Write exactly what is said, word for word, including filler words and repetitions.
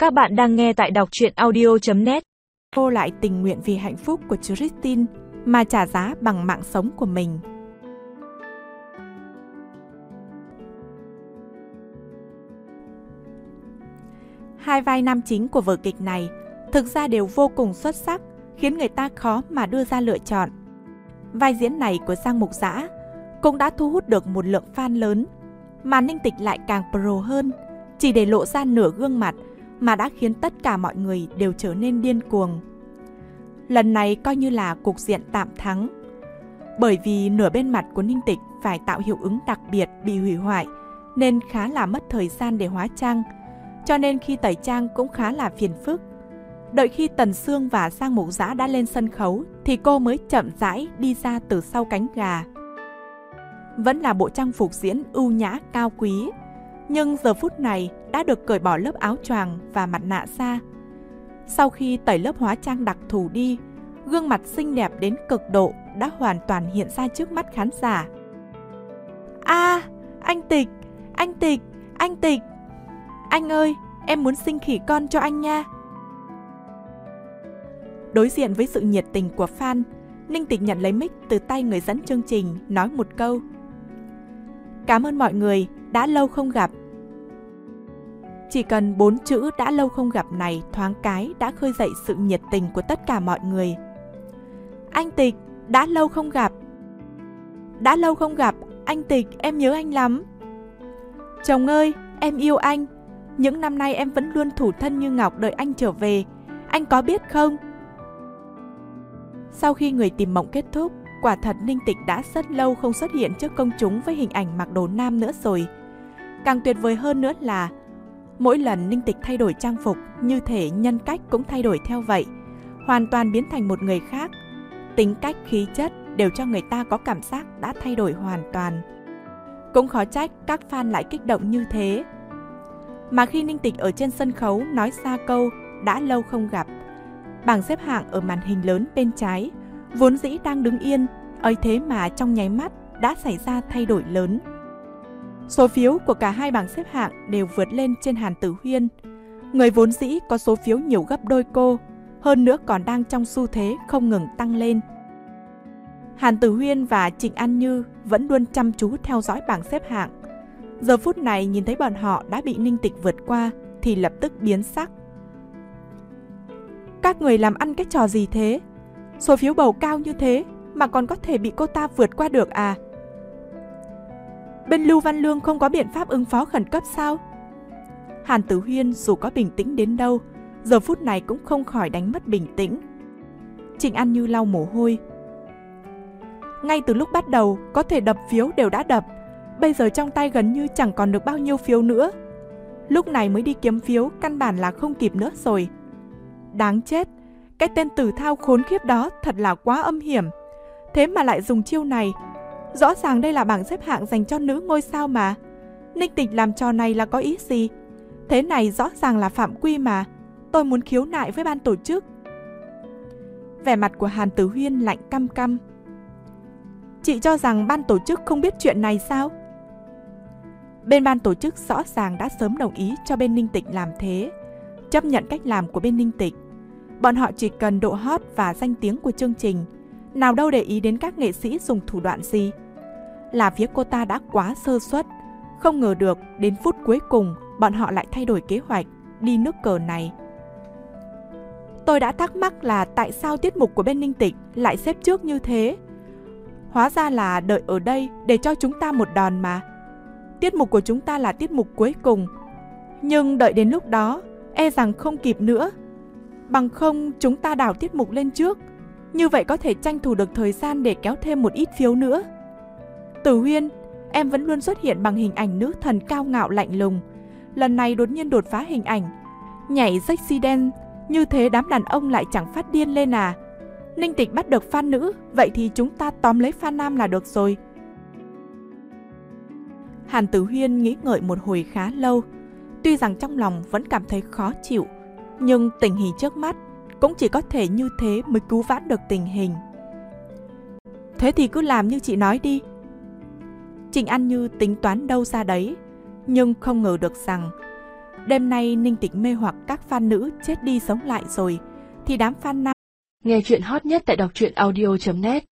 Các bạn đang nghe tại đọc truyện audio chấm net. Cô lại tình nguyện vì hạnh phúc của Christine mà trả giá bằng mạng sống của mình. Hai vai nam chính của vở kịch này thực ra đều vô cùng xuất sắc, khiến người ta khó mà đưa ra lựa chọn. Vai diễn này của Giang Mục Dã cũng đã thu hút được một lượng fan lớn, mà Ninh Tịch lại càng pro hơn, chỉ để lộ ra nửa gương mặt mà đã khiến tất cả mọi người đều trở nên điên cuồng. Lần này coi như là cục diện tạm thắng, bởi vì nửa bên mặt của Ninh Tịch phải tạo hiệu ứng đặc biệt bị hủy hoại, nên khá là mất thời gian để hóa trang, cho nên khi tẩy trang cũng khá là phiền phức. Đợi khi Tần Sương và Giang Mục Dã đã lên sân khấu thì cô mới chậm rãi đi ra từ sau cánh gà. Vẫn là bộ trang phục diễn ưu nhã cao quý, nhưng giờ phút này đã được cởi bỏ lớp áo choàng và mặt nạ ra. Sau khi tẩy lớp hóa trang đặc thù đi, gương mặt xinh đẹp đến cực độ đã hoàn toàn hiện ra trước mắt khán giả. À, anh Tịch, anh Tịch, anh Tịch. Anh ơi, em muốn sinh khỉ con cho anh nha. Đối diện với sự nhiệt tình của fan, Ninh Tịch nhận lấy mic từ tay người dẫn chương trình, nói một câu: Cảm ơn mọi người, đã lâu không gặp. Chỉ cần bốn chữ đã lâu không gặp này thoáng cái đã khơi dậy sự nhiệt tình của tất cả mọi người. Anh Tịch, đã lâu không gặp. Đã lâu không gặp, anh Tịch, em nhớ anh lắm. Chồng ơi, em yêu anh. Những năm nay em vẫn luôn thủ thân như ngọc đợi anh trở về. Anh có biết không? Sau khi Người Tìm Mộng kết thúc, quả thật Ninh Tịch đã rất lâu không xuất hiện trước công chúng với hình ảnh mặc đồ nam nữa rồi. Càng tuyệt vời hơn nữa là mỗi lần Ninh Tịch thay đổi trang phục, như thể nhân cách cũng thay đổi theo vậy, hoàn toàn biến thành một người khác. Tính cách, khí chất đều cho người ta có cảm giác đã thay đổi hoàn toàn. Cũng khó trách các fan lại kích động như thế. Mà khi Ninh Tịch ở trên sân khấu nói ra câu đã lâu không gặp, bảng xếp hạng ở màn hình lớn bên trái vốn dĩ đang đứng yên, ấy thế mà trong nháy mắt đã xảy ra thay đổi lớn. Số phiếu của cả hai bảng xếp hạng đều vượt lên trên Hàn Tử Huyên, người vốn dĩ có số phiếu nhiều gấp đôi cô, hơn nữa còn đang trong xu thế không ngừng tăng lên. Hàn Tử Huyên và Trịnh An Như vẫn luôn chăm chú theo dõi bảng xếp hạng. Giờ phút này nhìn thấy bọn họ đã bị Ninh Tịch vượt qua thì lập tức biến sắc. Các người làm ăn cái trò gì thế? Số phiếu bầu cao như thế mà còn có thể bị cô ta vượt qua được à? Bên Lưu Văn Lương không có biện pháp ứng phó khẩn cấp sao? Hàn Tử Huyên dù có bình tĩnh đến đâu, giờ phút này cũng không khỏi đánh mất bình tĩnh. Trịnh An Như lau mồ hôi. Ngay từ lúc bắt đầu có thể đập phiếu đều đã đập, bây giờ trong tay gần như chẳng còn được bao nhiêu phiếu nữa. Lúc này mới đi kiếm phiếu căn bản là không kịp nữa rồi. Đáng chết, cái tên Tử Thao khốn khiếp đó thật là quá âm hiểm. Thế mà lại dùng chiêu này. Rõ ràng đây là bảng xếp hạng dành cho nữ ngôi sao mà. Ninh Tịch làm trò này là có ý gì? Thế này rõ ràng là phạm quy mà. Tôi muốn khiếu nại với ban tổ chức. Vẻ mặt của Hàn Tử Huyên lạnh căm căm. Chị cho rằng ban tổ chức không biết chuyện này sao? Bên ban tổ chức rõ ràng đã sớm đồng ý cho bên Ninh Tịch làm thế, chấp nhận cách làm của bên Ninh Tịch. Bọn họ chỉ cần độ hot và danh tiếng của chương trình, nào đâu để ý đến các nghệ sĩ dùng thủ đoạn gì. Là phía cô ta đã quá sơ suất, không ngờ được đến phút cuối cùng bọn họ lại thay đổi kế hoạch đi nước cờ này. Tôi đã thắc mắc là tại sao tiết mục của bên Ninh Tịch lại xếp trước như thế. Hóa ra là đợi ở đây để cho chúng ta một đòn mà. Tiết mục của chúng ta là tiết mục cuối cùng, nhưng đợi đến lúc đó e rằng không kịp nữa. Bằng không chúng ta đảo tiết mục lên trước, như vậy có thể tranh thủ được thời gian để kéo thêm một ít phiếu nữa. Tử Huyên, em vẫn luôn xuất hiện bằng hình ảnh nữ thần cao ngạo lạnh lùng, lần này đột nhiên đột phá hình ảnh nhảy sexy dance, như thế đám đàn ông lại chẳng phát điên lên à? Ninh Tịch bắt được fan nữ, vậy thì chúng ta tóm lấy fan nam là được rồi. Hàn Tử Huyên nghĩ ngợi một hồi khá lâu. Tuy rằng trong lòng vẫn cảm thấy khó chịu, nhưng tình hình trước mắt cũng chỉ có thể như thế mới cứu vãn được tình hình. Thế thì cứ làm như chị nói đi. Trịnh An Như tính toán đâu ra đấy, nhưng không ngờ được rằng Đêm nay Ninh Tịch mê hoặc các fan nữ chết đi sống lại rồi, thì đám fan nam. Nghe chuyện hot nhất tại đọc truyện audio chấm net